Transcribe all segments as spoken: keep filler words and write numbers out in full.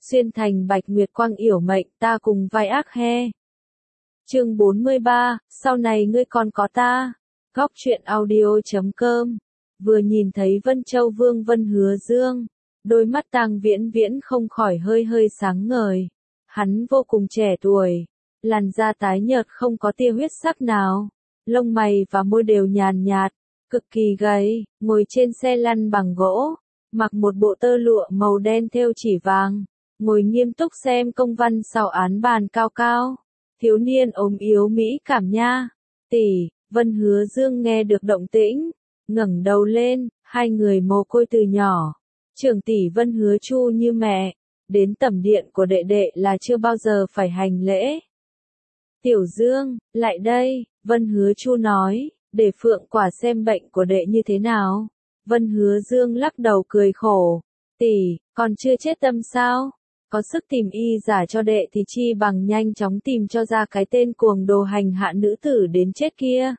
xuyên thành bạch nguyệt quang yểu mệnh ta cùng vai ác he. Chương bốn mươi ba, sau này ngươi còn có ta. Góc truyện audio.com. Vừa nhìn thấy Vân Châu Vương Vân Hứa Dương, đôi mắt Tang Viễn Viễn không khỏi hơi hơi sáng ngời. Hắn vô cùng trẻ tuổi, làn da tái nhợt không có tia huyết sắc nào, lông mày và môi đều nhàn nhạt, cực kỳ gầy, ngồi trên xe lăn bằng gỗ, mặc một bộ tơ lụa màu đen thêu chỉ vàng, ngồi nghiêm túc xem công văn sau án bàn cao cao. Thiếu niên ốm yếu mỹ cảm nha. Tỷ, Vân Hứa Dương nghe được động tĩnh, ngẩng đầu lên, hai người mồ côi từ nhỏ. Trưởng tỷ Vân Hứa Chu như mẹ, đến tẩm điện của đệ đệ là chưa bao giờ phải hành lễ. Tiểu Dương, lại đây, Vân Hứa Chu nói, để Phượng Quả xem bệnh của đệ như thế nào. Vân Hứa Dương lắc đầu cười khổ, tỷ, còn chưa chết tâm sao? Có sức tìm y giả cho đệ thì chi bằng nhanh chóng tìm cho ra cái tên cuồng đồ hành hạ nữ tử đến chết kia.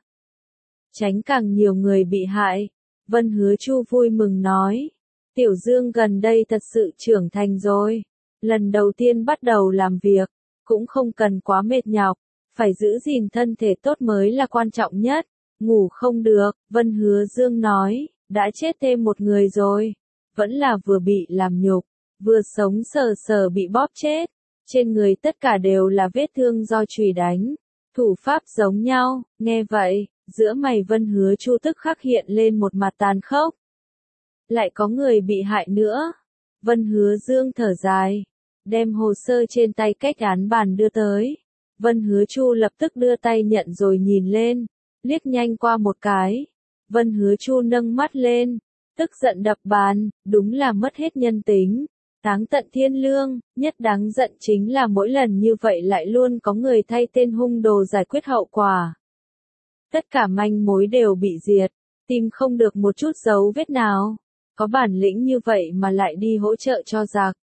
Tránh càng nhiều người bị hại. Vân Hứa Chu vui mừng nói. Tiểu Dương gần đây thật sự trưởng thành rồi. Lần đầu tiên bắt đầu làm việc, cũng không cần quá mệt nhọc. Phải giữ gìn thân thể tốt mới là quan trọng nhất. Ngủ không được, Vân Hứa Dương nói, đã chết thêm một người rồi. Vẫn là vừa bị làm nhục, vừa sống sờ sờ bị bóp chết. Trên người tất cả đều là vết thương do chùy đánh. Thủ pháp giống nhau, nghe vậy, giữa mày Vân Hứa Chu tức khắc hiện lên một mặt tàn khốc. Lại có người bị hại nữa. Vân Hứa Dương thở dài, đem hồ sơ trên tay cách án bàn đưa tới. Vân Hứa Chu lập tức đưa tay nhận rồi nhìn lên, liếc nhanh qua một cái. Vân Hứa Chu nâng mắt lên, tức giận đập bàn, đúng là mất hết nhân tính. Táng tận thiên lương, nhất đáng giận chính là mỗi lần như vậy lại luôn có người thay tên hung đồ giải quyết hậu quả. Tất cả manh mối đều bị diệt, tìm không được một chút dấu vết nào. Có bản lĩnh như vậy mà lại đi hỗ trợ cho giặc.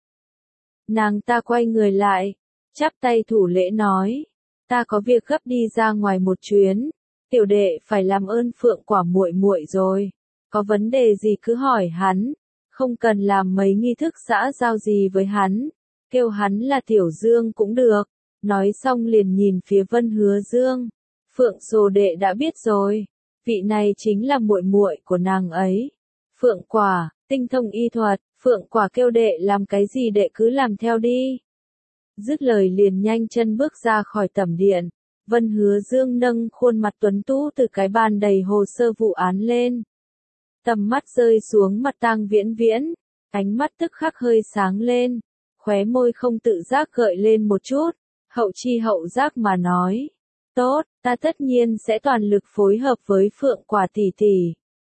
Nàng ta quay người lại, chắp tay thủ lễ nói, ta có việc gấp đi ra ngoài một chuyến, tiểu đệ phải làm ơn Phượng Quả muội muội rồi, có vấn đề gì cứ hỏi hắn, không cần làm mấy nghi thức xã giao gì với hắn, kêu hắn là Tiểu Dương cũng được. Nói xong liền nhìn phía Vân Hứa Dương, Phượng Sồ đệ đã biết rồi, vị này chính là muội muội của nàng ấy. Phượng Quả, tinh thông y thuật, Phượng Quả kêu đệ làm cái gì đệ cứ làm theo đi. Dứt lời liền nhanh chân bước ra khỏi tẩm điện. Vân Hứa Dương nâng khuôn mặt tuấn tú từ cái bàn đầy hồ sơ vụ án lên. Tầm mắt rơi xuống mặt Tang Viễn Viễn, ánh mắt tức khắc hơi sáng lên, khóe môi không tự giác gợi lên một chút, hậu chi hậu giác mà nói. Tốt, ta tất nhiên sẽ toàn lực phối hợp với Phượng Quả tỷ tỷ.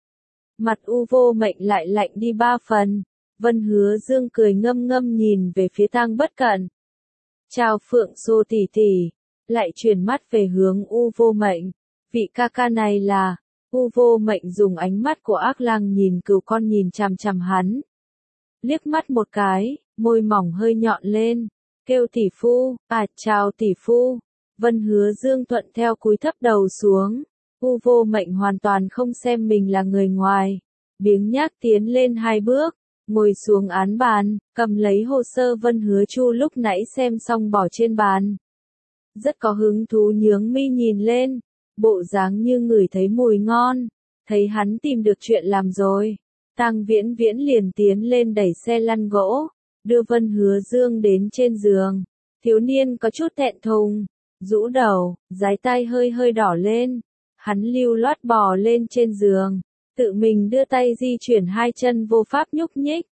Mặt U Vô Mệnh lại lạnh đi ba phần. Vân Hứa Dương cười ngâm ngâm nhìn về phía Tang Bất Cận. Chào Phượng Sô tỷ tỷ, lại chuyển mắt về hướng U Vô Mệnh. Vị ca ca này là... U Vô Mệnh dùng ánh mắt của ác lang nhìn cừu con nhìn chằm chằm hắn. Liếc mắt một cái, môi mỏng hơi nhọn lên, kêu tỷ phu, à chào tỷ phu. Vân Hứa Dương thuận theo cúi thấp đầu xuống. U Vô Mệnh hoàn toàn không xem mình là người ngoài, biếng nhác tiến lên hai bước, ngồi xuống án bàn, cầm lấy hồ sơ Vân Hứa Chu lúc nãy xem xong bỏ trên bàn. Rất có hứng thú nhướng mi nhìn lên, bộ dáng như ngửi thấy mùi ngon, thấy hắn tìm được chuyện làm rồi. Tang Viễn Viễn liền tiến lên đẩy xe lăn gỗ, đưa Vân Hứa Dương đến trên giường. Thiếu niên có chút thẹn thùng, rũ đầu, dái tay hơi hơi đỏ lên. Hắn lưu loát bò lên trên giường, tự mình đưa tay di chuyển hai chân vô pháp nhúc nhích.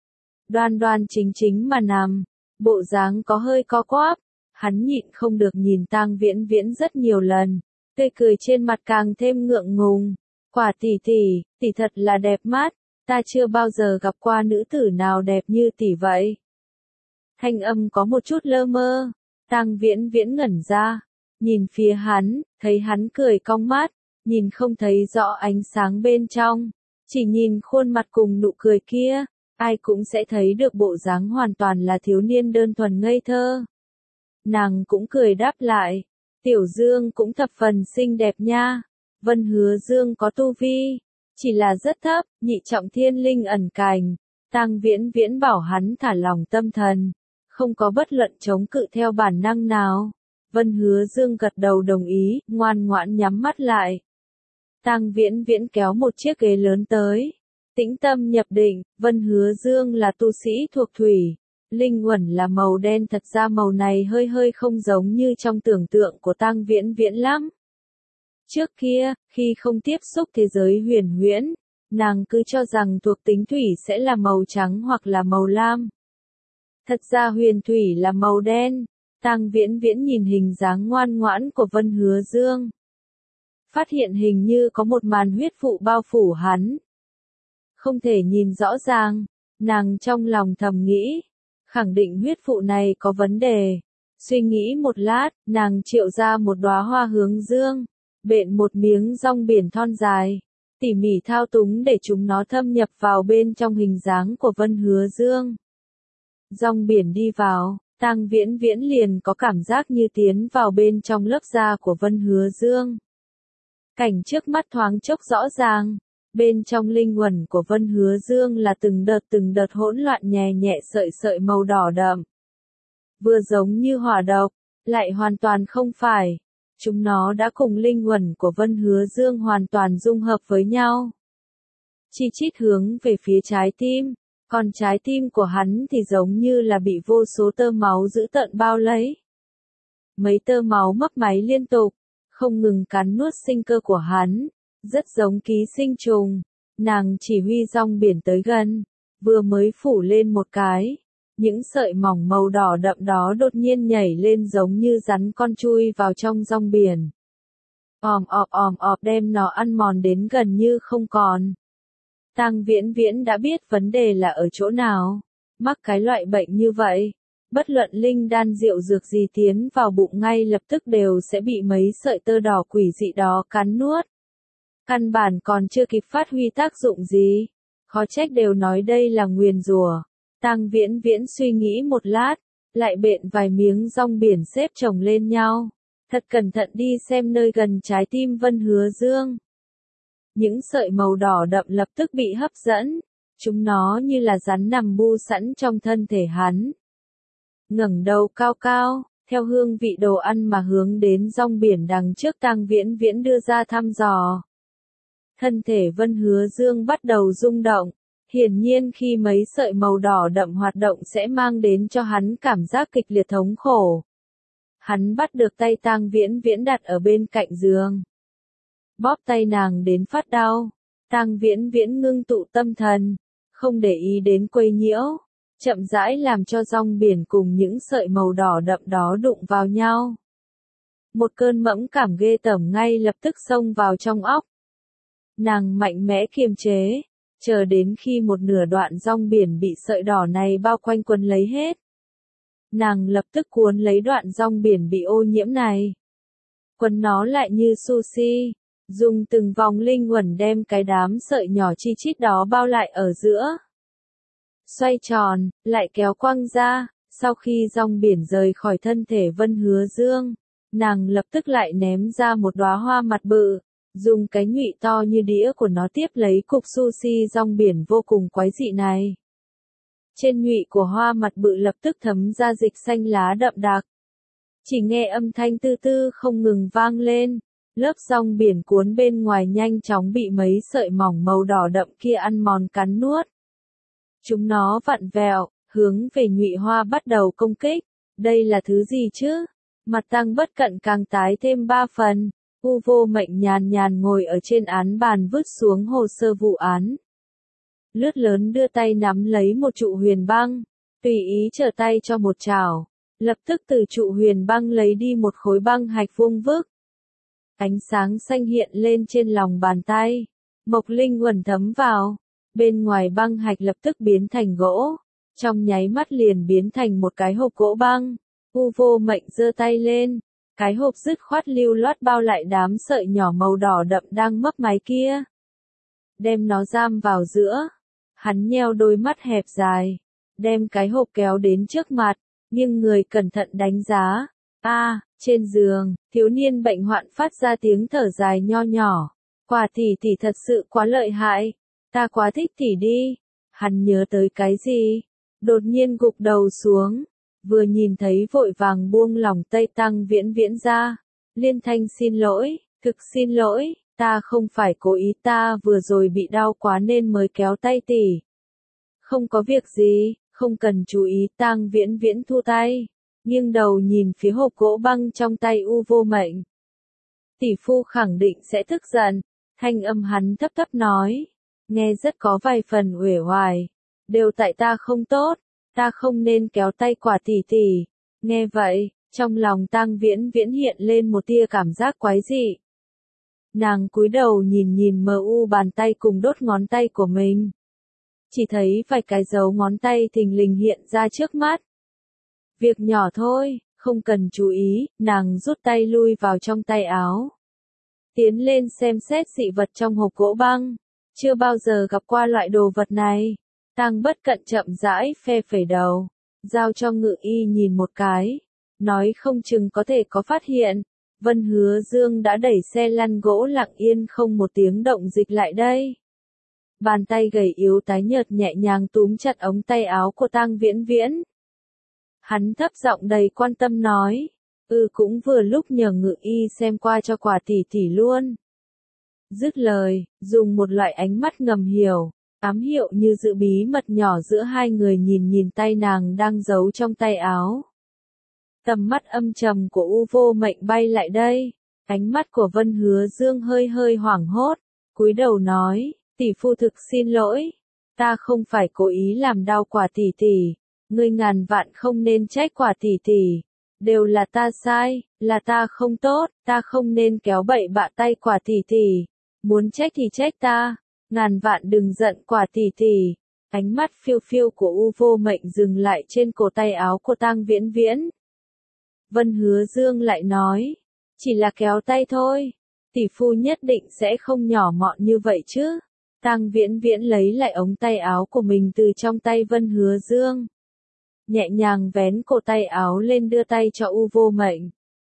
Đoan đoan chính chính mà nằm, bộ dáng có hơi co quắp, hắn nhịn không được nhìn Tang Viễn Viễn rất nhiều lần, tươi cười trên mặt càng thêm ngượng ngùng. Quả tỷ tỷ, tỷ thật là đẹp mắt, ta chưa bao giờ gặp qua nữ tử nào đẹp như tỷ vậy. Thanh âm có một chút lơ mơ, Tang Viễn Viễn ngẩn ra. Nhìn phía hắn, thấy hắn cười cong mắt, nhìn không thấy rõ ánh sáng bên trong, chỉ nhìn khuôn mặt cùng nụ cười kia, ai cũng sẽ thấy được bộ dáng hoàn toàn là thiếu niên đơn thuần ngây thơ. Nàng cũng cười đáp lại, Tiểu Dương cũng thập phần xinh đẹp nha. Vân Hứa Dương có tu vi, chỉ là rất thấp, nhị trọng thiên linh ẩn cành. Tang Viễn Viễn bảo hắn thả lòng tâm thần, Không có bất luận chống cự theo bản năng nào. Vân Hứa Dương gật đầu đồng ý, ngoan ngoãn nhắm mắt lại. Tang Viễn Viễn kéo một chiếc ghế lớn tới. Tĩnh tâm nhập định, Vân Hứa Dương là tu sĩ thuộc thủy. Linh uẩn là màu đen, thật ra màu này hơi hơi không giống như trong tưởng tượng của Tang Viễn Viễn lắm. Trước kia, khi không tiếp xúc thế giới huyền huyễn, nàng cứ cho rằng thuộc tính thủy sẽ là màu trắng hoặc là màu lam. Thật ra huyền thủy là màu đen. Tang Viễn Viễn nhìn hình dáng ngoan ngoãn của Vân Hứa Dương. Phát hiện hình như có một màn huyết vụ bao phủ hắn. Không thể nhìn rõ ràng, nàng trong lòng thầm nghĩ. Khẳng định huyết vụ này có vấn đề. Suy nghĩ một lát, nàng triệu ra một đóa hoa hướng dương. Bện một miếng rong biển thon dài. Tỉ mỉ thao túng để chúng nó thâm nhập vào bên trong hình dáng của Vân Hứa Dương. Rong biển đi vào, Tang Viễn Viễn liền có cảm giác như tiến vào bên trong lớp da của Vân Hứa Dương. Cảnh trước mắt thoáng chốc rõ ràng, bên trong linh uẩn của Vân Hứa Dương là từng đợt từng đợt hỗn loạn nhẹ nhẹ sợi sợi màu đỏ đậm. Vừa giống như hỏa độc, lại hoàn toàn không phải. Chúng nó đã cùng linh uẩn của Vân Hứa Dương hoàn toàn dung hợp với nhau. Chi chít hướng về phía trái tim. Còn trái tim của hắn thì giống như là bị vô số tơ máu dữ tợn bao lấy. Mấy tơ máu mấp máy liên tục, không ngừng cắn nuốt sinh cơ của hắn, rất giống ký sinh trùng. Nàng chỉ huy rong biển tới gần, vừa mới phủ lên một cái. Những sợi mỏng màu đỏ đậm đó đột nhiên nhảy lên giống như rắn con chui vào trong rong biển. Òm ọp òm ọp đem nó ăn mòn đến gần như không còn. Tang Viễn Viễn đã biết vấn đề là ở chỗ nào. Mắc cái loại bệnh như vậy, bất luận linh đan rượu dược gì tiến vào bụng ngay lập tức đều sẽ bị mấy sợi tơ đỏ quỷ dị đó cắn nuốt. Căn bản còn chưa kịp phát huy tác dụng gì. Khó trách đều nói đây là nguyền rủa. Tang Viễn Viễn suy nghĩ một lát, lại bện vài miếng rong biển xếp chồng lên nhau. Thật cẩn thận đi xem nơi gần trái tim Vân Hứa Dương. Những sợi màu đỏ đậm lập tức bị hấp dẫn, chúng nó như là rắn nằm bu sẵn trong thân thể hắn. Ngẩng đầu cao cao, theo hương vị đồ ăn mà hướng đến rong biển đằng trước Tang Viễn Viễn đưa ra thăm dò. Thân thể Vân Hứa Dương bắt đầu rung động, hiển nhiên khi mấy sợi màu đỏ đậm hoạt động sẽ mang đến cho hắn cảm giác kịch liệt thống khổ. Hắn bắt được tay Tang Viễn Viễn đặt ở bên cạnh giường. Bóp tay nàng đến phát đau. Tang Viễn Viễn ngưng tụ tâm thần, không để ý đến quấy nhiễu, chậm rãi làm cho rong biển cùng những sợi màu đỏ đậm đó đụng vào nhau. Một cơn mẫm cảm ghê tởm ngay lập tức xông vào trong óc. Nàng mạnh mẽ kiềm chế, chờ đến khi một nửa đoạn rong biển bị sợi đỏ này bao quanh quấn lấy hết. Nàng lập tức cuốn lấy đoạn rong biển bị ô nhiễm này. Quấn nó lại như sushi. Dùng từng vòng linh uẩn đem cái đám sợi nhỏ chi chít đó bao lại ở giữa. Xoay tròn, lại kéo quăng ra, sau khi rong biển rời khỏi thân thể Vân Hứa Dương, nàng lập tức lại ném ra một đóa hoa mặt bự, dùng cái nhụy to như đĩa của nó tiếp lấy cục sushi rong biển vô cùng quái dị này. Trên nhụy của hoa mặt bự lập tức thấm ra dịch xanh lá đậm đặc. Chỉ nghe âm thanh tư tư không ngừng vang lên. Lớp rong biển cuốn bên ngoài nhanh chóng bị mấy sợi mỏng màu đỏ đậm kia ăn mòn cắn nuốt. Chúng nó vặn vẹo, hướng về nhụy hoa bắt đầu công kích. Đây là thứ gì chứ? Mặt Tang Bất Cận càng tái thêm ba phần. U Vô Mệnh nhàn nhàn ngồi ở trên án bàn vứt xuống hồ sơ vụ án. Lướt lớn đưa tay nắm lấy một trụ huyền băng, tùy ý trở tay cho một chảo. Lập tức từ trụ huyền băng lấy đi một khối băng hạch vuông vức. Ánh sáng xanh hiện lên trên lòng bàn tay. Mộc linh uẩn thấm vào. Bên ngoài băng hạch lập tức biến thành gỗ. Trong nháy mắt liền biến thành một cái hộp gỗ băng. U Vô Mệnh giơ tay lên. Cái hộp dứt khoát lưu loát bao lại đám sợi nhỏ màu đỏ đậm đang mấp máy kia. Đem nó giam vào giữa. Hắn nheo đôi mắt hẹp dài. Đem cái hộp kéo đến trước mặt. Nhưng người cẩn thận đánh giá. A, à, trên giường, thiếu niên bệnh hoạn phát ra tiếng thở dài nho nhỏ. Quả tỷ tỷ thật sự quá lợi hại. Ta quá thích tỷ đi. Hắn nhớ tới cái gì? Đột nhiên gục đầu xuống. vừa nhìn thấy vội vàng buông lòng tay Tăng Viễn Viễn ra. Liên thanh xin lỗi, thực xin lỗi, ta không phải cố ý, ta vừa rồi bị đau quá nên mới kéo tay tỷ. Không có việc gì, không cần chú ý. Tang Viễn Viễn thu tay, nghiêng đầu nhìn phía hộp gỗ băng trong tay U Vô Mệnh. Tỷ phu khẳng định sẽ tức giận, thanh âm hắn thấp thấp nói, nghe rất có vài phần uể oải, đều tại ta không tốt, ta không nên kéo tay Quả tỷ tỷ. Nghe vậy, trong lòng Tang Viễn Viễn hiện lên một tia cảm giác quái dị. Nàng cúi đầu nhìn nhìn mờ u bàn tay cùng đốt ngón tay của mình. Chỉ thấy vài cái dấu ngón tay thình lình hiện ra trước mắt. Việc nhỏ thôi, không cần chú ý. Nàng rút tay lui vào trong tay áo, tiến lên xem xét dị vật trong hộp gỗ băng. Chưa bao giờ gặp qua loại đồ vật này. Tang Bất Cận chậm rãi phe phẩy đầu, giao cho Ngự Y nhìn một cái, nói không chừng có thể có phát hiện. Vân Hứa Dương đã đẩy xe lăn gỗ lặng yên không một tiếng động dịch lại đây. Bàn tay gầy yếu tái nhợt nhẹ nhàng túm chặt ống tay áo của Tang Viễn Viễn. Hắn thấp giọng đầy quan tâm nói, ừ cũng vừa lúc nhờ Ngự Y xem qua cho Quả tỷ tỷ luôn. Dứt lời, dùng một loại ánh mắt ngầm hiểu, ám hiệu như giữ bí mật nhỏ giữa hai người nhìn nhìn tay nàng đang giấu trong tay áo. Tầm mắt âm trầm của U Vô Mệnh bay lại đây, ánh mắt của Vân Hứa Dương hơi hơi hoảng hốt, cúi đầu nói, tỷ phu thực xin lỗi, ta không phải cố ý làm đau Quả tỷ tỷ, ngươi ngàn vạn không nên trách Quả tỷ tỷ, đều là ta sai, là ta không tốt, ta không nên kéo bậy bạ tay Quả tỷ tỷ, muốn trách thì trách ta, ngàn vạn đừng giận Quả tỷ tỷ. Ánh mắt phiêu phiêu của U Vô Mệnh dừng lại trên cổ tay áo của Tang Viễn Viễn. Vân Hứa Dương lại nói, chỉ là kéo tay thôi, tỷ phu nhất định sẽ không nhỏ mọn như vậy chứ. Tang Viễn Viễn lấy lại ống tay áo của mình từ trong tay Vân Hứa Dương, nhẹ nhàng vén cổ tay áo lên đưa tay cho U Vô Mệnh.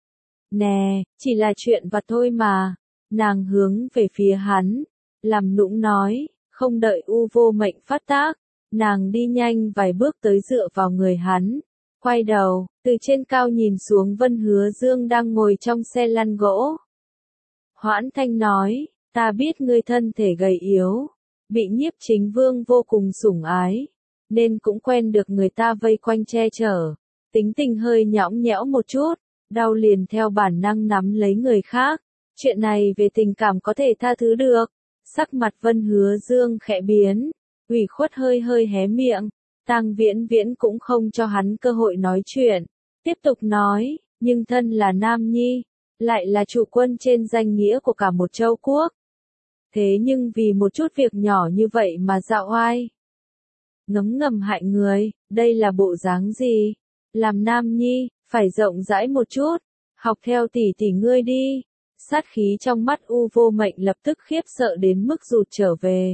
Nè, chỉ là chuyện vặt thôi mà. Nàng hướng về phía hắn, làm nũng nói, không đợi U Vô Mệnh phát tác, nàng đi nhanh vài bước tới dựa vào người hắn. Quay đầu, từ trên cao nhìn xuống Vân Hứa Dương đang ngồi trong xe lăn gỗ. Hoãn Thanh nói, ta biết ngươi thân thể gầy yếu, bị Nhiếp Chính Vương vô cùng sủng ái, nên cũng quen được người ta vây quanh che chở, tính tình hơi nhõng nhẽo một chút, đau liền theo bản năng nắm lấy người khác. Chuyện này về tình cảm có thể tha thứ được. Sắc mặt Vân Hứa Dương khẽ biến, ủy khuất hơi hơi hé miệng. Tang Viễn Viễn cũng không cho hắn cơ hội nói chuyện, tiếp tục nói, nhưng thân là nam nhi, lại là chủ quân trên danh nghĩa của cả một châu quốc. Thế nhưng vì một chút việc nhỏ như vậy mà dạo oai, ngấm ngầm hại người, đây là bộ dáng gì? Làm nam nhi, phải rộng rãi một chút, học theo tỷ tỷ ngươi đi. Sát khí trong mắt U Vô Mệnh lập tức khiếp sợ đến mức rụt trở về.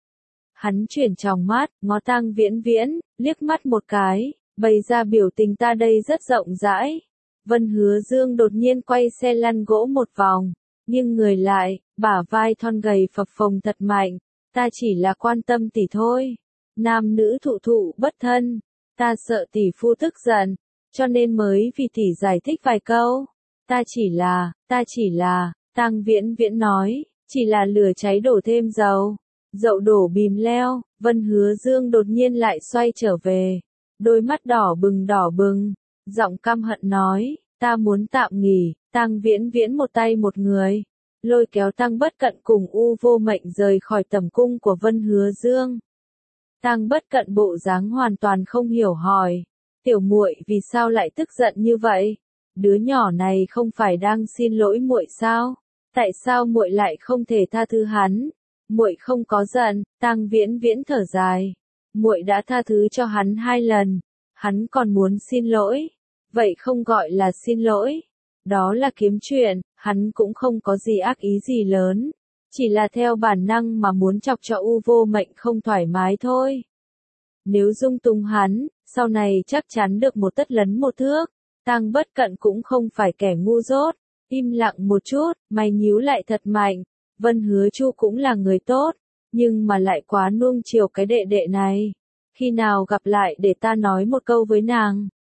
Hắn chuyển tròng mắt, ngó Tang Viễn Viễn, liếc mắt một cái, bày ra biểu tình ta đây rất rộng rãi. Vân Hứa Dương đột nhiên quay xe lăn gỗ một vòng, nghiêng người lại, bả vai thon gầy phập phồng thật mạnh, ta chỉ là quan tâm tỷ thôi. Nam nữ thụ thụ bất thân, ta sợ tỷ phu tức giận, cho nên mới vì tỷ giải thích vài câu. Ta chỉ là, ta chỉ là, Tang Viễn Viễn nói, chỉ là lửa cháy đổ thêm dầu, dậu đổ bìm leo. Vân Hứa Dương đột nhiên lại xoay trở về, đôi mắt đỏ bừng đỏ bừng, giọng căm hận nói, ta muốn tạm nghỉ. Tang Viễn Viễn một tay một người, lôi kéo Tang Bất Cận cùng U Vô Mệnh rời khỏi tầm cung của Vân Hứa Dương. Tang Bất Cận bộ dáng hoàn toàn không hiểu hỏi, tiểu muội vì sao lại tức giận như vậy? Đứa nhỏ này không phải đang xin lỗi muội sao? Tại sao muội lại không thể tha thứ hắn? Muội không có giận. Tang Viễn Viễn thở dài, muội đã tha thứ cho hắn hai lần, hắn còn muốn xin lỗi, vậy không gọi là xin lỗi, đó là kiếm chuyện. Hắn cũng không có gì ác ý gì lớn, chỉ là theo bản năng mà muốn chọc cho U Vô Mệnh không thoải mái thôi. Nếu dung túng hắn, sau này chắc chắn được một tất lấn một thước. Tang Bất Cận cũng không phải kẻ ngu dốt, im lặng một chút, mày nhíu lại thật mạnh. Vân Hứa Chu cũng là người tốt, nhưng mà lại quá nuông chiều cái đệ đệ này. Khi nào gặp lại để ta nói một câu với nàng.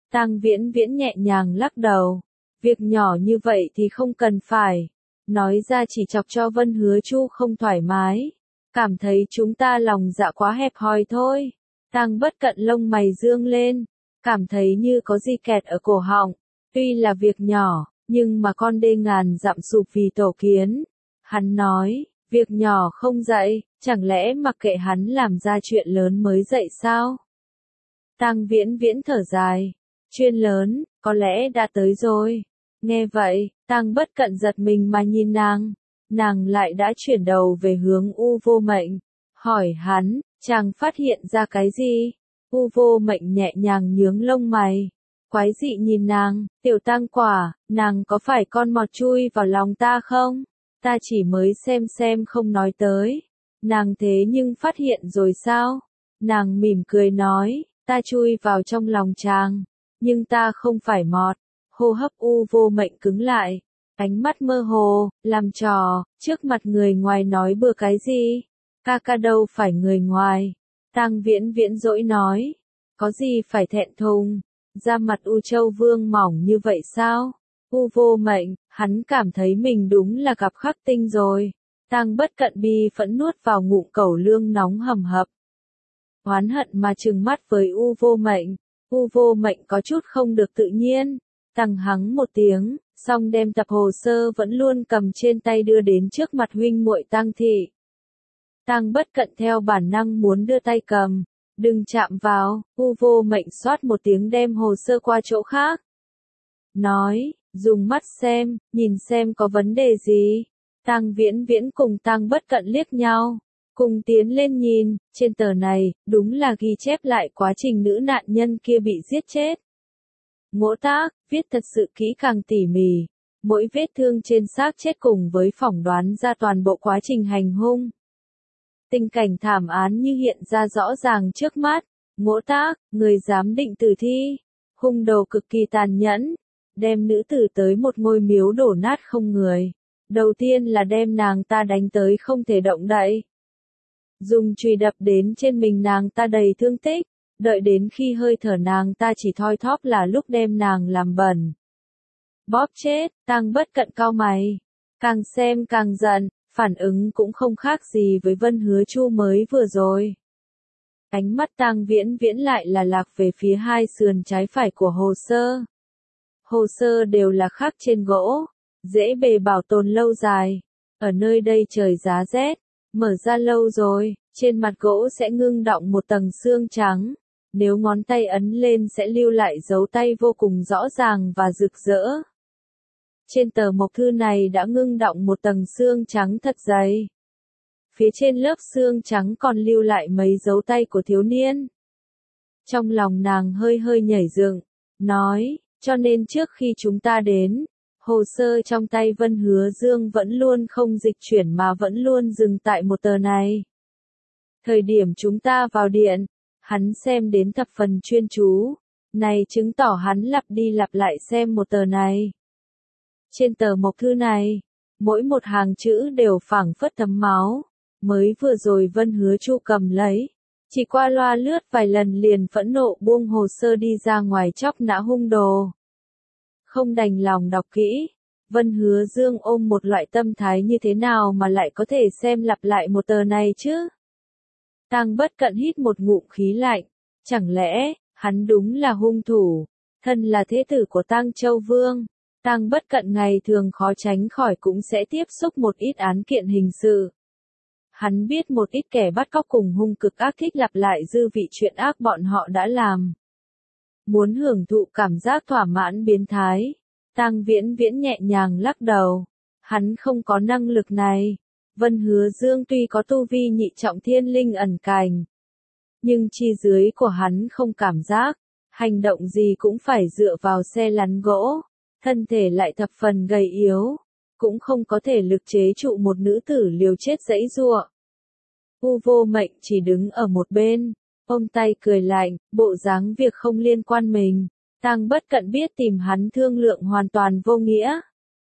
Tang Viễn Viễn nhẹ nhàng lắc đầu. Việc nhỏ như vậy thì không cần phải. Nói ra chỉ chọc cho Vân Hứa Chu không thoải mái. Cảm thấy chúng ta lòng dạ quá hẹp hòi thôi. Tang Bất Cận lông mày dương lên. Cảm thấy như có gì kẹt ở cổ họng. Tuy là việc nhỏ, nhưng mà con đê ngàn dặm sụp vì tổ kiến. Hắn nói, việc nhỏ không dậy, chẳng lẽ mặc kệ hắn làm ra chuyện lớn mới dậy sao? Tang Viễn Viễn thở dài. Chuyện lớn, có lẽ đã tới rồi. Nghe vậy, Tang Bất Cận giật mình mà nhìn nàng. Nàng lại đã chuyển đầu về hướng U Vô Mệnh. Hỏi hắn, chàng phát hiện ra cái gì? U Vô Mệnh nhẹ nhàng nhướng lông mày. Quái dị nhìn nàng, tiểu tang quả, nàng có phải con mọt chui vào lòng ta không? Ta chỉ mới xem xem không nói tới. Nàng thế nhưng phát hiện rồi sao? Nàng mỉm cười nói, ta chui vào trong lòng chàng. Nhưng ta không phải mọt. Hô hấp U Vô Mệnh cứng lại. Ánh mắt mơ hồ, làm trò, trước mặt người ngoài nói bừa cái gì? Ca ca đâu phải người ngoài. Tang Viễn Viễn dỗi nói. Có gì phải thẹn thùng? Da mặt U Châu Vương mỏng như vậy sao? U Vô Mệnh, hắn cảm thấy mình đúng là gặp khắc tinh rồi. Tang Bất Cận bi phẫn nuốt vào ngụm cẩu lương nóng hầm hập. Oán hận mà trừng mắt với U Vô Mệnh. U Vô Mệnh có chút không được tự nhiên. Tằng hắng một tiếng, xong đem tập hồ sơ vẫn luôn cầm trên tay đưa đến trước mặt huynh muội Tang thị. Tang Bất Cận theo bản năng muốn đưa tay cầm. Đừng chạm vào, U Vô Mệnh xoát một tiếng đem hồ sơ qua chỗ khác. Nói, dùng mắt xem, nhìn xem có vấn đề gì. Tang Viễn Viễn cùng Tang Bất Cận liếc nhau. Cùng tiến lên nhìn, trên tờ này, đúng là ghi chép lại quá trình nữ nạn nhân kia bị giết chết. Ngỗ tác, viết thật sự kỹ càng tỉ mỉ. Mỗi vết thương trên xác chết cùng với phỏng đoán ra toàn bộ quá trình hành hung. Tình cảnh thảm án như hiện ra rõ ràng trước mắt. Ngỗ tác, người giám định tử thi. Hung đồ cực kỳ tàn nhẫn. Đem nữ tử tới một ngôi miếu đổ nát không người. Đầu tiên là đem nàng ta đánh tới không thể động đậy. Dùng chùy đập đến trên mình nàng ta đầy thương tích. Đợi đến khi hơi thở nàng ta chỉ thoi thóp là lúc đem nàng làm bẩn. Bóp chết, Tang Bất Cận cau mày. Càng xem càng giận, phản ứng cũng không khác gì với Vân Hứa Chu mới vừa rồi. Ánh mắt Tang Viễn Viễn lại là lạc về phía hai sườn trái phải của hồ sơ. Hồ sơ đều là khắc trên gỗ, dễ bề bảo tồn lâu dài. Ở nơi đây trời giá rét, mở ra lâu rồi, trên mặt gỗ sẽ ngưng đọng một tầng xương trắng. Nếu ngón tay ấn lên sẽ lưu lại dấu tay vô cùng rõ ràng và rực rỡ. Trên tờ mộc thư này đã ngưng đọng một tầng xương trắng thật dày. Phía trên lớp xương trắng còn lưu lại mấy dấu tay của thiếu niên. Trong lòng nàng hơi hơi nhảy dựng, nói, cho nên trước khi chúng ta đến, hồ sơ trong tay Vân Hứa Dương vẫn luôn không dịch chuyển mà vẫn luôn dừng tại một tờ này. Thời điểm chúng ta vào điện, hắn xem đến thập phần chuyên chú, này chứng tỏ hắn lặp đi lặp lại xem một tờ này. Trên tờ mộc thư này, mỗi một hàng chữ đều phảng phất thấm máu, mới vừa rồi Vân Hứa Chu cầm lấy, chỉ qua loa lướt vài lần liền phẫn nộ buông hồ sơ đi ra ngoài chóc nã hung đồ. Không đành lòng đọc kỹ, Vân Hứa Dương ôm một loại tâm thái như thế nào mà lại có thể xem lặp lại một tờ này chứ? Tang Bất Cận hít một ngụm khí lạnh, chẳng lẽ, hắn đúng là hung thủ, thân là thế tử của Tang Châu Vương. Tang Bất Cận ngày thường khó tránh khỏi cũng sẽ tiếp xúc một ít án kiện hình sự. Hắn biết một ít kẻ bắt cóc cùng hung cực ác thích lặp lại dư vị chuyện ác bọn họ đã làm. Muốn hưởng thụ cảm giác thỏa mãn biến thái, Tang Viễn Viễn nhẹ nhàng lắc đầu. Hắn không có năng lực này. Vân Hứa Dương tuy có tu vi nhị trọng thiên linh ẩn cành, nhưng chi dưới của hắn không cảm giác, hành động gì cũng phải dựa vào xe lăn gỗ, thân thể lại thập phần gầy yếu, cũng không có thể lực chế trụ một nữ tử liều chết giãy giụa. U Vô Mệnh chỉ đứng ở một bên, ôm tay cười lạnh, bộ dáng việc không liên quan mình. Tang Bất Cận biết tìm hắn thương lượng hoàn toàn vô nghĩa.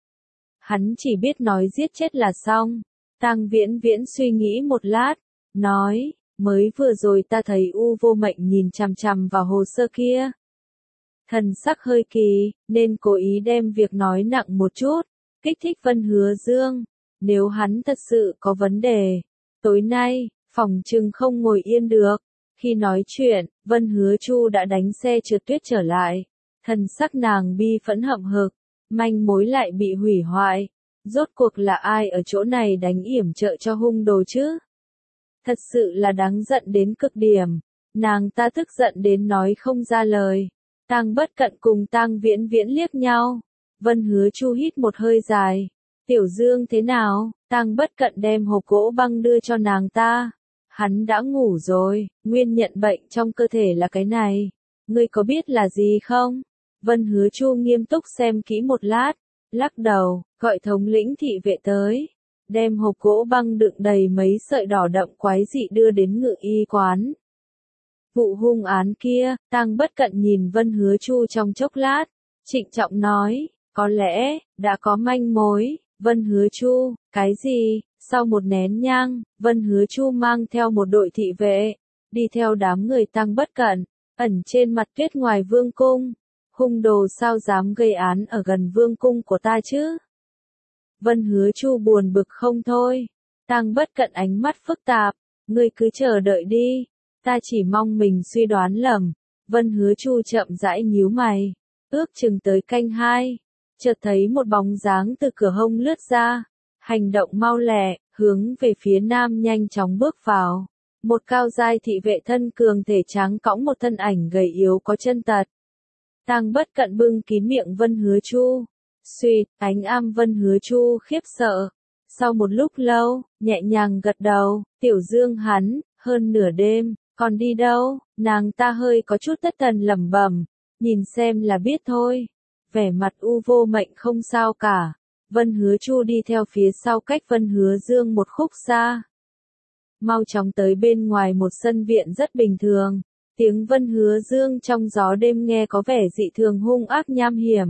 Hắn chỉ biết nói giết chết là xong. Tang Viễn Viễn suy nghĩ một lát, nói, mới vừa rồi ta thấy U Vô Mệnh nhìn chằm chằm vào hồ sơ kia. Thần sắc hơi kỳ, nên cố ý đem việc nói nặng một chút, kích thích Vân Hứa Dương. Nếu hắn thật sự có vấn đề, tối nay, phòng trừng không ngồi yên được. Khi nói chuyện, Vân Hứa Chu đã đánh xe trượt tuyết trở lại. Thần sắc nàng bi phẫn hậm hực, manh mối lại bị hủy hoại. Rốt cuộc là ai ở chỗ này đánh yểm trợ cho hung đồ chứ? Thật sự là đáng giận đến cực điểm. Nàng ta tức giận đến nói không ra lời. Tang Bất Cận cùng Tang Viễn Viễn liếc nhau. Vân Hứa Chu hít một hơi dài. Tiểu Dương thế nào? Tang Bất Cận đem hộp gỗ băng đưa cho nàng ta. Hắn đã ngủ rồi, nguyên nhận bệnh trong cơ thể là cái này. Ngươi có biết là gì không? Vân Hứa Chu nghiêm túc xem kỹ một lát, lắc đầu, gọi thống lĩnh thị vệ tới. Đem hộp gỗ băng đựng đầy mấy sợi đỏ đậm quái dị đưa đến ngự y quán. Vụ hung án kia, Tang Bất Cận nhìn Vân Hứa Chu trong chốc lát, trịnh trọng nói, có lẽ, đã có manh mối. Vân Hứa Chu, cái gì? Sau một nén nhang, Vân Hứa Chu mang theo một đội thị vệ, đi theo đám người Tang Bất Cận, ẩn trên mặt tuyết ngoài vương cung. Hung đồ sao dám gây án ở gần vương cung của ta chứ? Vân Hứa Chu buồn bực không thôi. Tang Bất Cận ánh mắt phức tạp, ngươi cứ chờ đợi đi, ta chỉ mong mình suy đoán lầm. Vân Hứa Chu chậm rãi nhíu mày, ước chừng tới canh hai, chợt thấy một bóng dáng từ cửa hông lướt ra, hành động mau lẹ, hướng về phía nam nhanh chóng bước vào. Một cao giai thị vệ thân cường thể trắng cõng một thân ảnh gầy yếu có chân tật. Tang Bất Cận bưng kín miệng Vân Hứa Chu. Suýt, ánh am Vân Hứa Chu khiếp sợ. Sau một lúc lâu, nhẹ nhàng gật đầu, Tiểu Dương hắn, hơn nửa đêm, còn đi đâu? Nàng ta hơi có chút thất thần lẩm bẩm, nhìn xem là biết thôi. Vẻ mặt u vô mệnh không sao cả. Vân Hứa Chu đi theo phía sau cách Vân Hứa Dương một khúc xa. Mau chóng tới bên ngoài một sân viện rất bình thường. Tiếng Vân Hứa Dương trong gió đêm nghe có vẻ dị thường hung ác nham hiểm.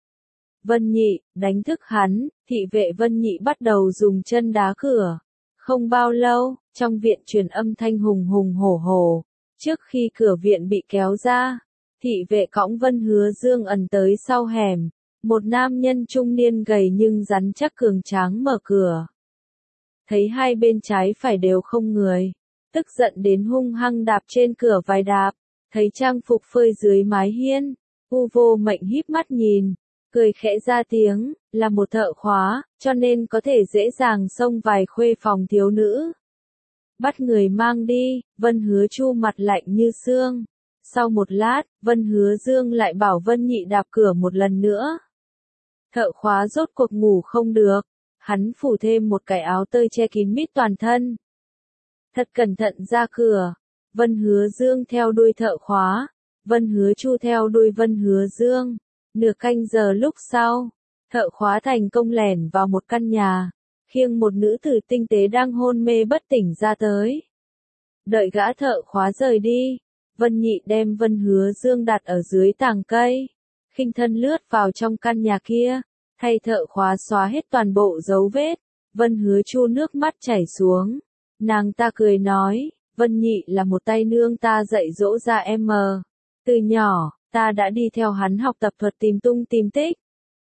Vân Nhị, đánh thức hắn, thị vệ Vân Nhị bắt đầu dùng chân đá cửa. Không bao lâu, trong viện truyền âm thanh hùng hùng hổ hổ. Trước khi cửa viện bị kéo ra, thị vệ cõng Vân Hứa Dương ẩn tới sau hẻm. Một nam nhân trung niên gầy nhưng rắn chắc cường tráng mở cửa. Thấy hai bên trái phải đều không người, tức giận đến hung hăng đạp trên cửa vài đạp, thấy trang phục phơi dưới mái hiên, u vô mệnh híp mắt nhìn, cười khẽ ra tiếng, là một thợ khóa, cho nên có thể dễ dàng xông vài khuê phòng thiếu nữ. Bắt người mang đi, Vân Hứa Chu mặt lạnh như xương. Sau một lát, Vân Hứa Dương lại bảo Vân Nhị đạp cửa một lần nữa. Thợ khóa rốt cuộc ngủ không được, hắn phủ thêm một cái áo tơi che kín mít toàn thân. Thật cẩn thận ra cửa, Vân Hứa Dương theo đuôi thợ khóa, Vân Hứa Chu theo đuôi Vân Hứa Dương. Nửa canh giờ lúc sau, thợ khóa thành công lẻn vào một căn nhà, khiêng một nữ tử tinh tế đang hôn mê bất tỉnh ra tới. Đợi gã thợ khóa rời đi, Vân Nhị đem Vân Hứa Dương đặt ở dưới tàng cây, khinh thân lướt vào trong căn nhà kia, thay thợ khóa xóa hết toàn bộ dấu vết. Vân Hứa Chu nước mắt chảy xuống, nàng ta cười nói, Vân Nhị là một tay nương ta dạy dỗ ra em mờ. Từ nhỏ, ta đã đi theo hắn học tập thuật tìm tung tìm tích.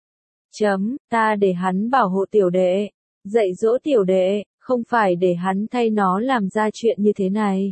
Chấm, ta để hắn bảo hộ tiểu đệ, dạy dỗ tiểu đệ, không phải để hắn thay nó làm ra chuyện như thế này.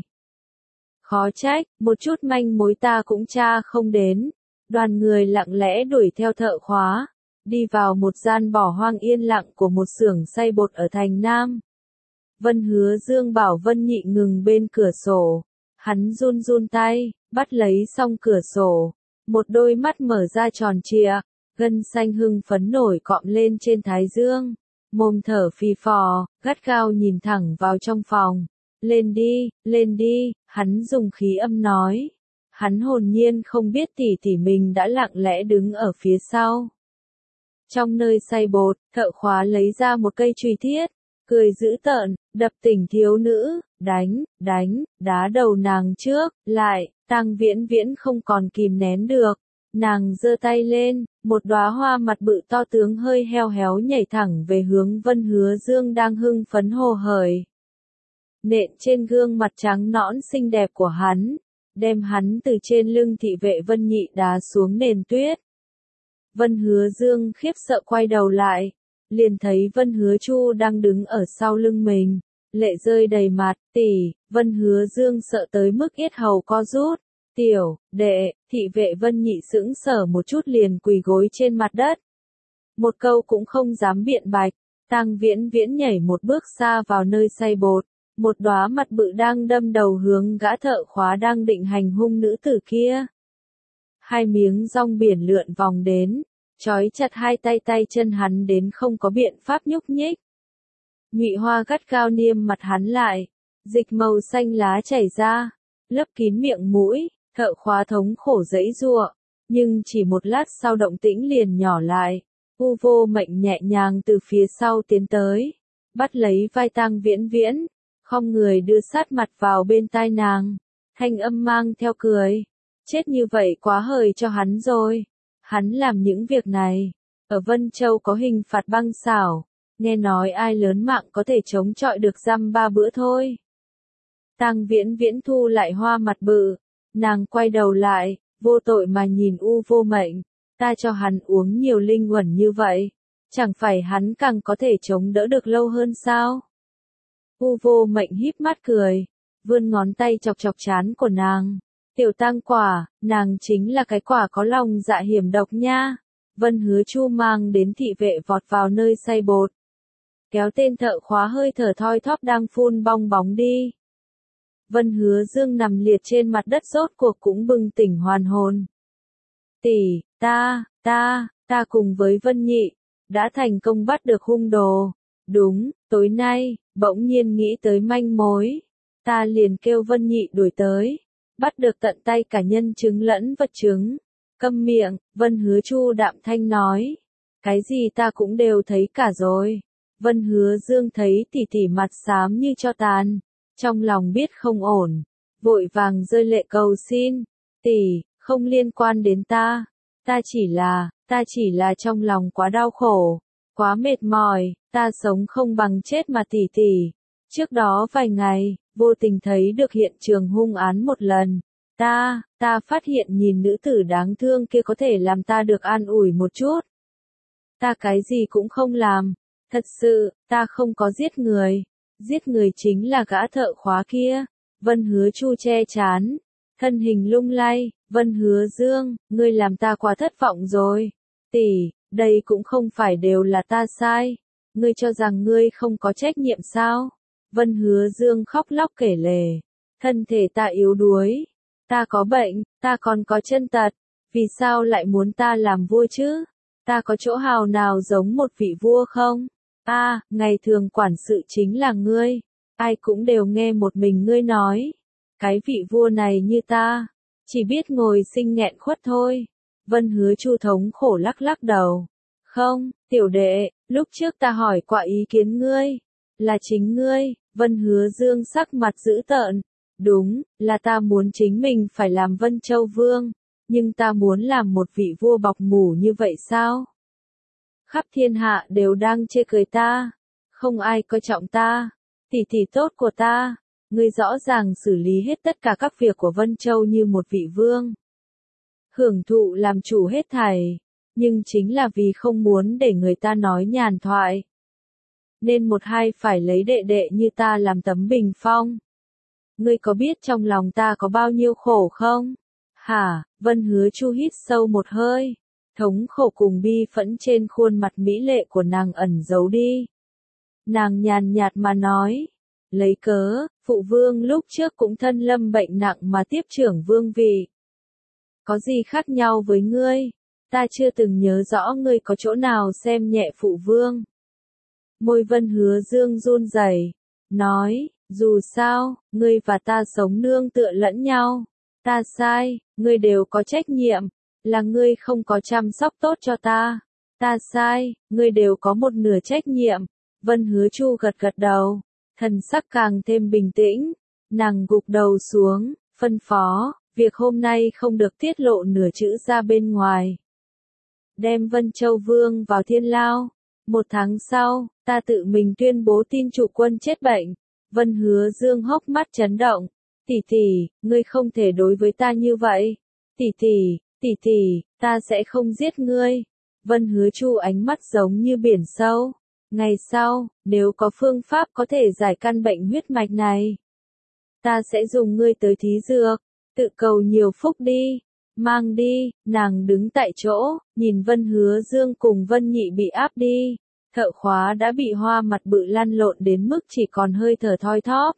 Khó trách, một chút manh mối ta cũng tra không đến. Đoàn người lặng lẽ đuổi theo thợ khóa, đi vào một gian bỏ hoang yên lặng của một xưởng xay bột ở thành Nam. Vân Hứa Dương bảo Vân Nhị ngừng bên cửa sổ, hắn run run tay, bắt lấy xong cửa sổ, một đôi mắt mở ra tròn trịa, gân xanh hưng phấn nổi cọm lên trên thái dương, mồm thở phì phò, gắt gao nhìn thẳng vào trong phòng. Lên đi, lên đi, hắn dùng khí âm nói. Hắn hồn nhiên không biết tỷ tỷ mình đã lặng lẽ đứng ở phía sau. Trong nơi xay bột, thợ khóa lấy ra một cây chùy thiết, cười dữ tợn, đập tỉnh thiếu nữ, đánh, đánh, đá đầu nàng trước, lại, Tang Viễn Viễn không còn kìm nén được. Nàng giơ tay lên, một đóa hoa mặt bự to tướng hơi heo héo nhảy thẳng về hướng Vân Hứa Dương đang hưng phấn hồ hởi. Nện trên gương mặt trắng nõn xinh đẹp của hắn, đem hắn từ trên lưng thị vệ Vân Nhị đá xuống nền tuyết. Vân Hứa Dương khiếp sợ quay đầu lại, liền thấy Vân Hứa Chu đang đứng ở sau lưng mình, lệ rơi đầy mặt. Tỷ, Vân Hứa Dương sợ tới mức yết hầu co rút. Tiểu, đệ, thị vệ Vân Nhị sững sờ một chút liền quỳ gối trên mặt đất. Một câu cũng không dám biện bạch. Tang Viễn Viễn nhảy một bước xa vào nơi xay bột, một đóa mặt bự đang đâm đầu hướng gã thợ khóa đang định hành hung nữ tử kia. Hai miếng rong biển lượn vòng đến, trói chặt hai tay tay chân hắn đến không có biện pháp nhúc nhích. Nhụy Hoa gắt gao niêm mặt hắn lại, dịch màu xanh lá chảy ra, lấp kín miệng mũi, thợ khóa thống khổ giãy giụa, nhưng chỉ một lát sau động tĩnh liền nhỏ lại. U Vô Mệnh nhẹ nhàng từ phía sau tiến tới, bắt lấy vai Tang Viễn Viễn, không người đưa sát mặt vào bên tai nàng, thanh âm mang theo cười. Chết như vậy quá hời cho hắn rồi. Hắn làm những việc này, ở Vân Châu có hình phạt băng xảo, nghe nói ai lớn mạng có thể chống chọi được dăm ba bữa thôi. Tang Viễn Viễn thu lại hoa mặt bự, nàng quay đầu lại, vô tội mà nhìn U Vô Mệnh. Ta cho hắn uống nhiều linh quẩn như vậy, chẳng phải hắn càng có thể chống đỡ được lâu hơn sao? U Vô Mệnh híp mắt cười, vươn ngón tay chọc chọc trán của nàng. Tiểu Tang quả, nàng chính là cái quả có lòng dạ hiểm độc nha. Vân Hứa Chu mang đến thị vệ vọt vào nơi xay bột, kéo tên thợ khóa hơi thở thoi thóp đang phun bong bóng đi. Vân Hứa Dương nằm liệt trên mặt đất rốt cuộc cũng bừng tỉnh hoàn hồn. Tỷ, ta, ta, ta cùng với Vân Nhị, đã thành công bắt được hung đồ. Đúng, tối nay, bỗng nhiên nghĩ tới manh mối. Ta liền kêu Vân Nhị đuổi tới, bắt được tận tay cả nhân chứng lẫn vật chứng. Câm miệng, Vân Hứa Chu đạm thanh nói. Cái gì ta cũng đều thấy cả rồi. Vân Hứa Dương thấy tỷ tỷ mặt xám như tro tàn, trong lòng biết không ổn, vội vàng rơi lệ cầu xin. Tỷ, không liên quan đến ta. Ta chỉ là, ta chỉ là trong lòng quá đau khổ, quá mệt mỏi, ta sống không bằng chết mà tỷ tỷ. Trước đó vài ngày, vô tình thấy được hiện trường hung án một lần. Ta, ta phát hiện nhìn nữ tử đáng thương kia có thể làm ta được an ủi một chút. Ta cái gì cũng không làm. Thật sự, ta không có giết người. Giết người chính là gã thợ khóa kia. Vân Hứa Chu che chán, thân hình lung lay. Vân Hứa Dương, ngươi làm ta quá thất vọng rồi. Tỷ, đây cũng không phải đều là ta sai. Ngươi cho rằng ngươi không có trách nhiệm sao? Vân Hứa Dương khóc lóc kể lể. Thân thể ta yếu đuối. Ta có bệnh, ta còn có chân tật. Vì sao lại muốn ta làm vua chứ? Ta có chỗ hào nào giống một vị vua không? A, à, ngày thường quản sự chính là ngươi. Ai cũng đều nghe một mình ngươi nói. Cái vị vua này như ta, chỉ biết ngồi sinh nghẹn khuất thôi. Vân Hứa Chu thống khổ lắc lắc đầu. Không, tiểu đệ, lúc trước ta hỏi qua ý kiến ngươi. Là chính ngươi. Vân Hứa Dương sắc mặt dữ tợn. Đúng, là ta muốn chính mình phải làm Vân Châu Vương. Nhưng ta muốn làm một vị vua bọc mủ như vậy sao? Khắp thiên hạ đều đang chê cười ta. Không ai coi trọng ta. Tỷ tỷ tốt của ta. Ngươi rõ ràng xử lý hết tất cả các việc của Vân Châu như một vị vương. Hưởng thụ làm chủ hết thảy. Nhưng chính là vì không muốn để người ta nói nhàn thoại. Nên một hai phải lấy đệ đệ như ta làm tấm bình phong. Ngươi có biết trong lòng ta có bao nhiêu khổ không? Hả? Vân Hứa Chu hít sâu một hơi. Thống khổ cùng bi phẫn trên khuôn mặt mỹ lệ của nàng ẩn giấu đi. Nàng nhàn nhạt mà nói. Lấy cớ, phụ vương lúc trước cũng thân lâm bệnh nặng mà tiếp trưởng vương vị. Có gì khác nhau với ngươi? Ta chưa từng nhớ rõ ngươi có chỗ nào xem nhẹ phụ vương. Môi Vân Hứa Dương run rẩy, nói, dù sao, ngươi và ta sống nương tựa lẫn nhau. Ta sai, ngươi đều có trách nhiệm, là ngươi không có chăm sóc tốt cho ta. Ta sai, ngươi đều có một nửa trách nhiệm. Vân Hứa Chu gật gật đầu, thần sắc càng thêm bình tĩnh, nàng gục đầu xuống, phân phó, việc hôm nay không được tiết lộ nửa chữ ra bên ngoài. Đem Vân Châu Vương vào thiên lao. Một tháng sau, ta tự mình tuyên bố tin chủ quân chết bệnh. Vân Hứa Dương hốc mắt chấn động, Tỷ tỷ, ngươi không thể đối với ta như vậy. Tỷ tỷ, tỷ tỷ, ta sẽ không giết ngươi. Vân Hứa Chu ánh mắt giống như biển sâu. Ngày sau, nếu có phương pháp có thể giải căn bệnh huyết mạch này, ta sẽ dùng ngươi tới thí dược, tự cầu nhiều phúc đi. Mang đi, nàng đứng tại chỗ, nhìn Vân Hứa Dương cùng Vân Nhị bị áp đi. Thợ khóa đã bị hoa mặt bự lăn lộn đến mức chỉ còn hơi thở thoi thóp.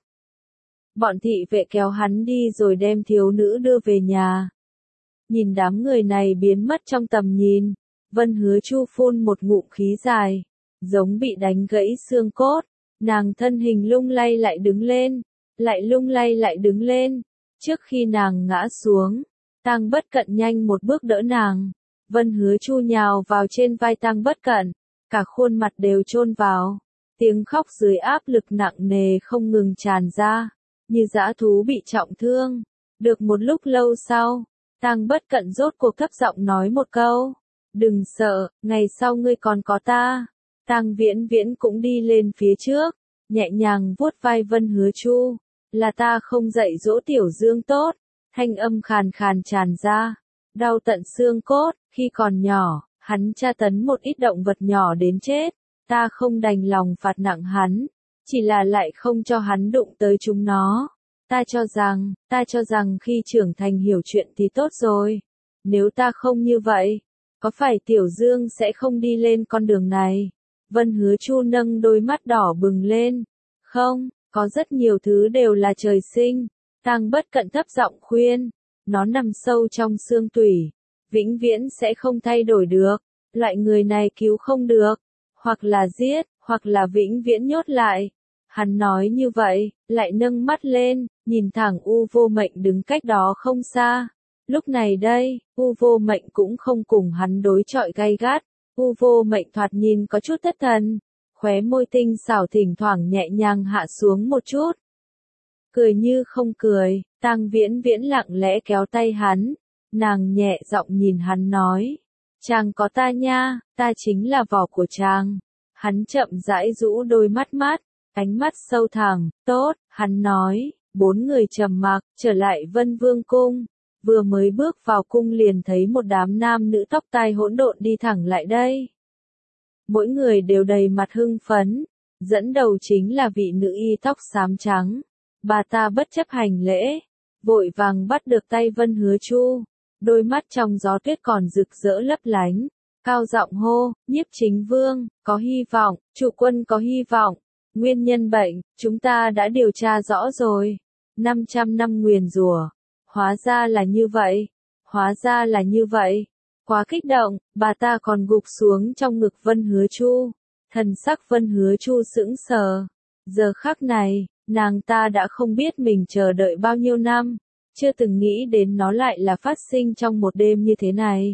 Bọn thị vệ kéo hắn đi rồi đem thiếu nữ đưa về nhà. Nhìn đám người này biến mất trong tầm nhìn, Vân Hứa Chu phun một ngụm khí dài, giống bị đánh gãy xương cốt. Nàng thân hình lung lay lại đứng lên, lại lung lay lại đứng lên. Trước khi nàng ngã xuống, Tang Bất Cận nhanh một bước đỡ nàng. Vân Hứa Chu nhào vào trên vai Tang Bất Cận, cả khuôn mặt đều chôn vào. Tiếng khóc dưới áp lực nặng nề không ngừng tràn ra, như dã thú bị trọng thương. Được một lúc lâu sau, Tang Bất Cận rốt cuộc thấp giọng nói một câu, đừng sợ, ngày sau ngươi còn có ta. Tang Viễn Viễn cũng đi lên phía trước, nhẹ nhàng vuốt vai Vân Hứa Chu, là ta không dạy dỗ Tiểu Dương tốt. Thanh âm khàn khàn tràn ra, đau tận xương cốt. Khi còn nhỏ, hắn tra tấn một ít động vật nhỏ đến chết, ta không đành lòng phạt nặng hắn, chỉ là lại không cho hắn đụng tới chúng nó. Ta cho rằng, ta cho rằng khi trưởng thành hiểu chuyện thì tốt rồi. Nếu ta không như vậy, có phải Tiểu Dương sẽ không đi lên con đường này? Vân Hứa Chu nâng đôi mắt đỏ bừng lên. Không, có rất nhiều thứ đều là trời sinh. Tang Bất Cận thấp giọng khuyên, nó nằm sâu trong xương tủy, vĩnh viễn sẽ không thay đổi được. Loại người này cứu không được, hoặc là giết, hoặc là vĩnh viễn nhốt lại. Hắn nói như vậy, lại nâng mắt lên, nhìn thẳng U Vô Mệnh đứng cách đó không xa. Lúc này đây, U Vô Mệnh cũng không cùng hắn đối chọi gay gắt. U Vô Mệnh thoạt nhìn có chút thất thần, khóe môi tinh xảo thỉnh thoảng nhẹ nhàng hạ xuống một chút. Cười như không cười, Tang Viễn Viễn lặng lẽ kéo tay hắn, nàng nhẹ giọng nhìn hắn nói, chàng có ta nha, ta chính là vỏ của chàng. Hắn chậm rãi rũ đôi mắt mắt, ánh mắt sâu thẳm, tốt, hắn nói. Bốn người trầm mặc, trở lại Vân Vương cung, vừa mới bước vào cung liền thấy một đám nam nữ tóc tai hỗn độn đi thẳng lại đây. Mỗi người đều đầy mặt hưng phấn, dẫn đầu chính là vị nữ y tóc xám trắng. Bà ta bất chấp hành lễ, vội vàng bắt được tay Vân Hứa Chu, đôi mắt trong gió tuyết còn rực rỡ lấp lánh, cao giọng hô, Nhiếp Chính Vương, có hy vọng, chủ quân có hy vọng, nguyên nhân bệnh, chúng ta đã điều tra rõ rồi, năm trăm năm nguyền rủa, hóa ra là như vậy, hóa ra là như vậy, quá kích động, bà ta còn gục xuống trong ngực Vân Hứa Chu, thần sắc Vân Hứa Chu sững sờ, giờ khắc này, nàng ta đã không biết mình chờ đợi bao nhiêu năm, chưa từng nghĩ đến nó lại là phát sinh trong một đêm như thế này.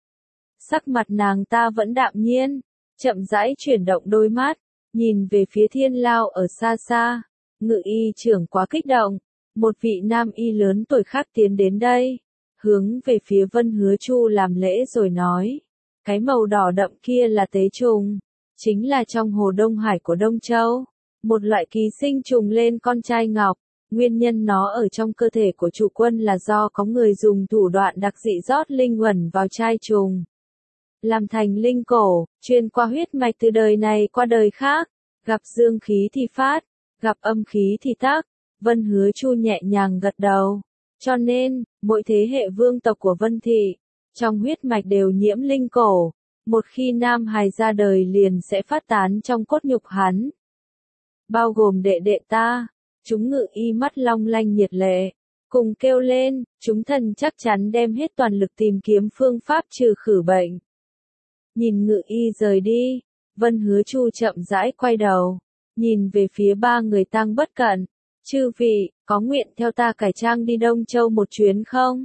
Sắc mặt nàng ta vẫn đạm nhiên, chậm rãi chuyển động đôi mắt, nhìn về phía Thiên Lao ở xa xa. Ngự y trưởng quá kích động, một vị nam y lớn tuổi khác tiến đến đây, hướng về phía Vân Hứa Chu làm lễ rồi nói, cái màu đỏ đậm kia là tế trùng, chính là trong hồ Đông Hải của Đông Châu. Một loại ký sinh trùng lên con trai ngọc, nguyên nhân nó ở trong cơ thể của chủ quân là do có người dùng thủ đoạn đặc dị rót linh uẩn vào trai trùng, làm thành linh cổ, truyền qua huyết mạch từ đời này qua đời khác, gặp dương khí thì phát, gặp âm khí thì tắc. Vân Hứa Chu nhẹ nhàng gật đầu, cho nên, mỗi thế hệ vương tộc của Vân Thị, trong huyết mạch đều nhiễm linh cổ, một khi nam hài ra đời liền sẽ phát tán trong cốt nhục hắn. Bao gồm đệ đệ ta, chúng ngự y mắt long lanh nhiệt lệ, cùng kêu lên, chúng thần chắc chắn đem hết toàn lực tìm kiếm phương pháp trừ khử bệnh. Nhìn ngự y rời đi, Vân Hứa Chu chậm rãi quay đầu, nhìn về phía ba người Tang Bất Cận, chư vị, có nguyện theo ta cải trang đi Đông Châu một chuyến không?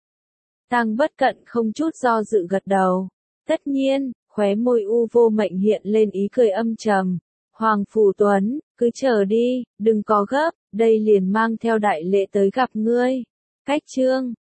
Tang Bất Cận không chút do dự gật đầu, tất nhiên, khóe môi U Vô Mệnh hiện lên ý cười âm trầm. Hoàng Phủ Tuấn, cứ chờ đi, đừng có gấp, đây liền mang theo đại lễ tới gặp ngươi. Cách chương